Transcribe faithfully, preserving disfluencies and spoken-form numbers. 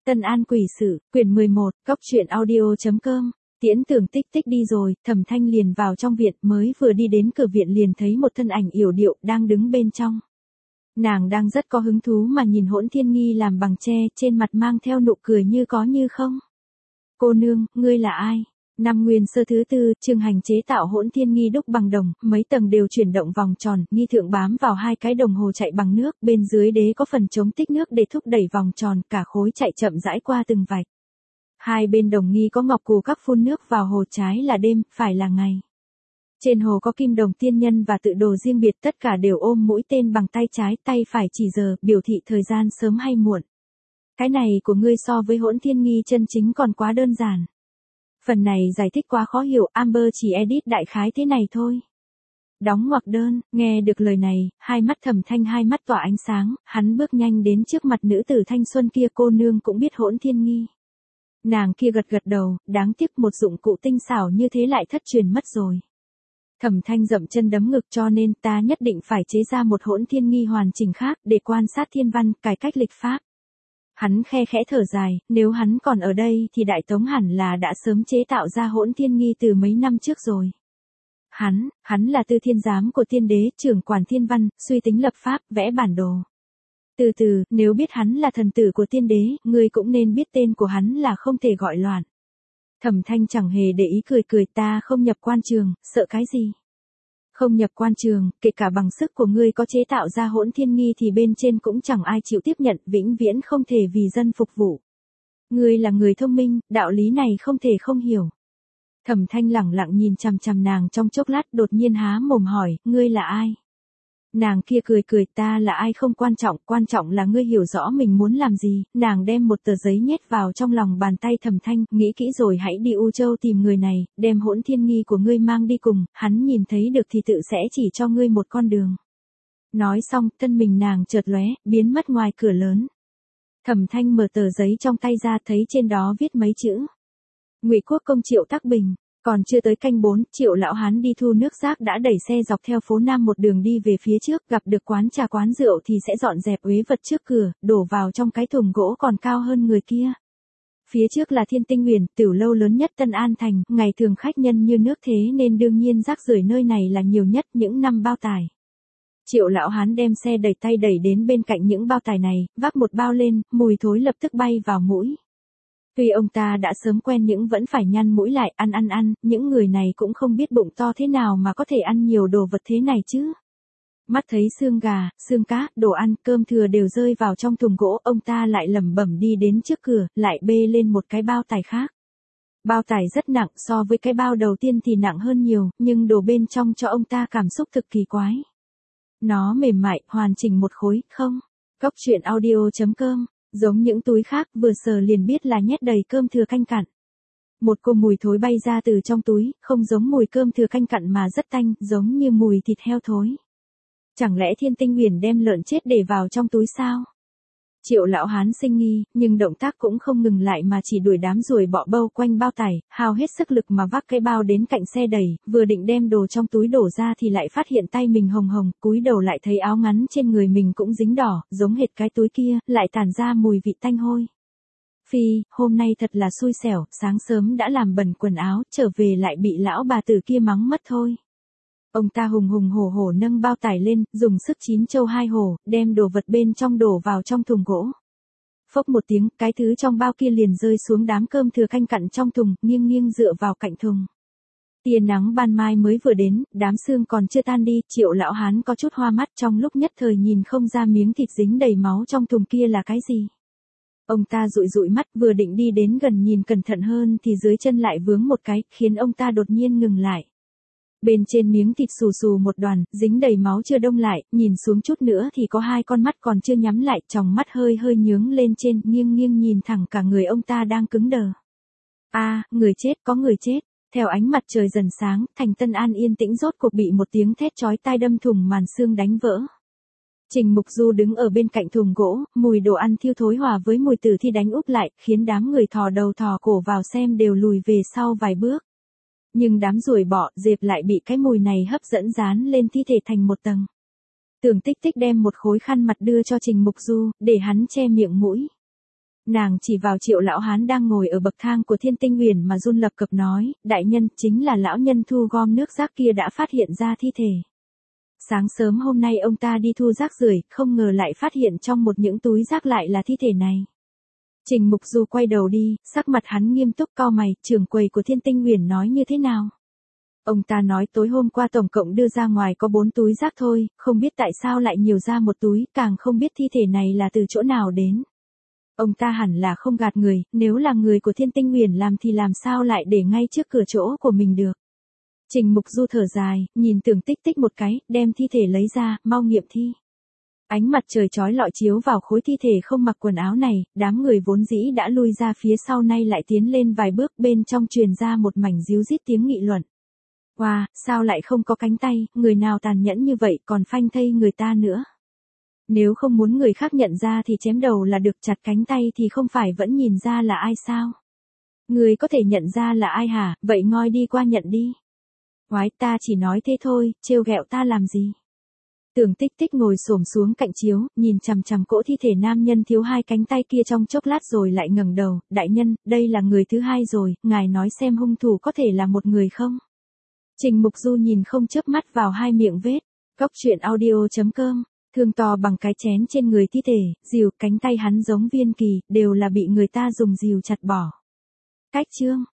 Tân An quỷ sự, quyển mười một, góc truyện audio.com. Tiễn Tưởng Tích Tích đi rồi, Thẩm Thanh liền vào trong viện, mới vừa đi đến cửa viện liền thấy một thân ảnh yểu điệu đang đứng bên trong. Nàng đang rất có hứng thú mà nhìn Hỗn Thiên Nghi làm bằng tre, trên mặt mang theo nụ cười như có như không. Cô nương, ngươi là ai? Năm Nguyên Sơ thứ tư, Trương Hành chế tạo Hỗn Thiên Nghi đúc bằng đồng, mấy tầng đều chuyển động vòng tròn, nghi thượng bám vào hai cái đồng hồ chạy bằng nước, bên dưới đế có phần chống tích nước để thúc đẩy vòng tròn, cả khối chạy chậm rãi qua từng vạch. Hai bên đồng nghi có ngọc cù các phun nước vào hồ, trái là đêm, phải là ngày. Trên hồ có kim đồng tiên nhân và tự đồ riêng biệt, tất cả đều ôm mũi tên bằng tay trái, tay phải chỉ giờ, biểu thị thời gian sớm hay muộn. Cái này của ngươi so với Hỗn Thiên Nghi chân chính còn quá đơn giản. Phần này giải thích quá khó hiểu, Amber chỉ edit đại khái thế này thôi. Đóng ngoặc đơn, nghe được lời này, hai mắt Thẩm Thanh hai mắt tỏa ánh sáng, hắn bước nhanh đến trước mặt nữ tử thanh xuân kia. Cô nương cũng biết Hỗn Thiên Nghi. Nàng kia gật gật đầu, đáng tiếc một dụng cụ tinh xảo như thế lại thất truyền mất rồi. Thẩm Thanh dậm chân đấm ngực, cho nên ta nhất định phải chế ra một Hỗn Thiên Nghi hoàn chỉnh khác, để quan sát thiên văn, cải cách lịch pháp. Hắn khe khẽ thở dài, nếu hắn còn ở đây thì Đại Tống hẳn là đã sớm chế tạo ra Hỗn Thiên Nghi từ mấy năm trước rồi. Hắn, hắn là tư thiên giám của tiên đế, trưởng quản thiên văn, suy tính lập pháp, vẽ bản đồ. Từ từ, nếu biết hắn là thần tử của tiên đế, ngươi cũng nên biết tên của hắn là không thể gọi loạn. Thẩm Thanh chẳng hề để ý, cười cười, ta không nhập quan trường, sợ cái gì? Không nhập quan trường, kể cả bằng sức của ngươi có chế tạo ra Hỗn Thiên Nghi thì bên trên cũng chẳng ai chịu tiếp nhận, vĩnh viễn không thể vì dân phục vụ. Ngươi là người thông minh, đạo lý này không thể không hiểu. Thẩm Thanh lẳng lặng nhìn chằm chằm nàng trong chốc lát, đột nhiên há mồm hỏi, ngươi là ai? Nàng kia cười cười, ta là ai không quan trọng, quan trọng là ngươi hiểu rõ mình muốn làm gì. Nàng đem một tờ giấy nhét vào trong lòng bàn tay Thẩm Thanh, nghĩ kỹ rồi hãy đi U Châu tìm người này, đem Hỗn Thiên Nghi của ngươi mang đi cùng, hắn nhìn thấy được thì tự sẽ chỉ cho ngươi một con đường. Nói xong, thân mình nàng chợt lóe, biến mất ngoài cửa lớn. Thẩm Thanh mở tờ giấy trong tay ra, thấy trên đó viết mấy chữ. Ngụy Quốc công Triệu Tắc Bình. Còn chưa tới canh bốn, Triệu lão hán đi thu nước rác đã đẩy xe dọc theo phố Nam một đường đi về phía trước, gặp được quán trà quán rượu thì sẽ dọn dẹp uế vật trước cửa, đổ vào trong cái thùng gỗ còn cao hơn người kia. Phía trước là Thiên Tinh Huyền, tiểu lâu lớn nhất Tân An thành, ngày thường khách nhân như nước thế nên đương nhiên rác rưởi nơi này là nhiều nhất, những năm bao tải. Triệu lão hán đem xe đẩy tay đẩy đến bên cạnh những bao tải này, vác một bao lên, mùi thối lập tức bay vào mũi. Tuy ông ta đã sớm quen nhưng vẫn phải nhăn mũi lại, ăn ăn ăn, những người này cũng không biết bụng to thế nào mà có thể ăn nhiều đồ vật thế này chứ. Mắt thấy xương gà, xương cá, đồ ăn, cơm thừa đều rơi vào trong thùng gỗ, ông ta lại lẩm bẩm đi đến trước cửa, lại bê lên một cái bao tải khác. Bao tải rất nặng, so với cái bao đầu tiên thì nặng hơn nhiều, nhưng đồ bên trong cho ông ta cảm xúc thực kỳ quái. Nó mềm mại, hoàn chỉnh một khối, không? Góc truyện audio.com. Giống những túi khác, vừa sờ liền biết là nhét đầy cơm thừa canh cặn. Một cô mùi thối bay ra từ trong túi, không giống mùi cơm thừa canh cặn mà rất tanh, giống như mùi thịt heo thối. Chẳng lẽ Thiên Tinh Huyền đem lợn chết để vào trong túi sao? Triệu lão hán sinh nghi, nhưng động tác cũng không ngừng lại mà chỉ đuổi đám ruồi bọ bâu quanh bao tải, hao hết sức lực mà vác cái bao đến cạnh xe đẩy, vừa định đem đồ trong túi đổ ra thì lại phát hiện tay mình hồng hồng, cúi đầu lại thấy áo ngắn trên người mình cũng dính đỏ, giống hệt cái túi kia, lại tản ra mùi vị tanh hôi. Phi, hôm nay thật là xui xẻo, sáng sớm đã làm bẩn quần áo, trở về lại bị lão bà tử kia mắng mất thôi. Ông ta hùng hùng hổ hổ nâng bao tải lên, dùng sức chín châu hai hổ, đem đồ vật bên trong đổ vào trong thùng gỗ. Phốc một tiếng, cái thứ trong bao kia liền rơi xuống đám cơm thừa canh cặn trong thùng, nghiêng nghiêng dựa vào cạnh thùng. Tia nắng ban mai mới vừa đến, đám sương còn chưa tan đi, Triệu lão hán có chút hoa mắt, trong lúc nhất thời nhìn không ra miếng thịt dính đầy máu trong thùng kia là cái gì. Ông ta dụi dụi mắt, vừa định đi đến gần nhìn cẩn thận hơn thì dưới chân lại vướng một cái, khiến ông ta đột nhiên ngừng lại. Bên trên miếng thịt xù xù một đoàn, dính đầy máu chưa đông lại, nhìn xuống chút nữa thì có hai con mắt còn chưa nhắm lại, tròng mắt hơi hơi nhướng lên trên, nghiêng nghiêng nhìn thẳng cả người ông ta đang cứng đờ. A, à, người chết, có người chết. Theo ánh mặt trời dần sáng, thành Tân An yên tĩnh rốt cuộc bị một tiếng thét chói tai đâm thủng màn sương đánh vỡ. Trình Mục Du đứng ở bên cạnh thùng gỗ, mùi đồ ăn thiêu thối hòa với mùi tử thi đánh úp lại, khiến đám người thò đầu thò cổ vào xem đều lùi về sau vài bước. Nhưng đám ruồi bọ, dẹp lại bị cái mùi này hấp dẫn dán lên thi thể thành một tầng. Tưởng Tích Tích đem một khối khăn mặt đưa cho Trình Mục Du, để hắn che miệng mũi. Nàng chỉ vào Triệu lão hán đang ngồi ở bậc thang của Thiên Tinh Uyển mà run lập cập nói, đại nhân, chính là lão nhân thu gom nước rác kia đã phát hiện ra thi thể. Sáng sớm hôm nay ông ta đi thu rác rưởi, không ngờ lại phát hiện trong một những túi rác lại là thi thể này. Trình Mục Du quay đầu đi, sắc mặt hắn nghiêm túc cau mày, trưởng quầy của Thiên Tinh Uyển nói như thế nào? Ông ta nói tối hôm qua tổng cộng đưa ra ngoài có bốn túi rác thôi, không biết tại sao lại nhiều ra một túi, càng không biết thi thể này là từ chỗ nào đến. Ông ta hẳn là không gạt người, nếu là người của Thiên Tinh Uyển làm thì làm sao lại để ngay trước cửa chỗ của mình được. Trình Mục Du thở dài, nhìn Tưởng Tích Tích một cái, đem thi thể lấy ra, mau nghiệm thi. Ánh mặt trời chói lọi chiếu vào khối thi thể không mặc quần áo này, đám người vốn dĩ đã lui ra phía sau nay lại tiến lên vài bước, bên trong truyền ra một mảnh ríu rít tiếng nghị luận. Wow, sao lại không có cánh tay, người nào tàn nhẫn như vậy còn phanh thây người ta nữa. Nếu không muốn người khác nhận ra thì chém đầu là được, chặt cánh tay thì không phải vẫn nhìn ra là ai sao? Người có thể nhận ra là ai hả, vậy ngoi đi qua nhận đi. Oái, ta chỉ nói thế thôi, trêu ghẹo ta làm gì? Tưởng Tích Tích ngồi xổm xuống cạnh chiếu, nhìn chằm chằm cỗ thi thể nam nhân thiếu hai cánh tay kia trong chốc lát rồi lại ngẩng đầu, đại nhân, đây là người thứ hai rồi, ngài nói xem hung thủ có thể là một người không? Trình Mục Du nhìn không chớp mắt vào hai miệng vết. Cóc truyện audio chấm com, thương to bằng cái chén trên người thi thể, rìu, cánh tay hắn giống viên kỳ, đều là bị người ta dùng rìu chặt bỏ. Cách chương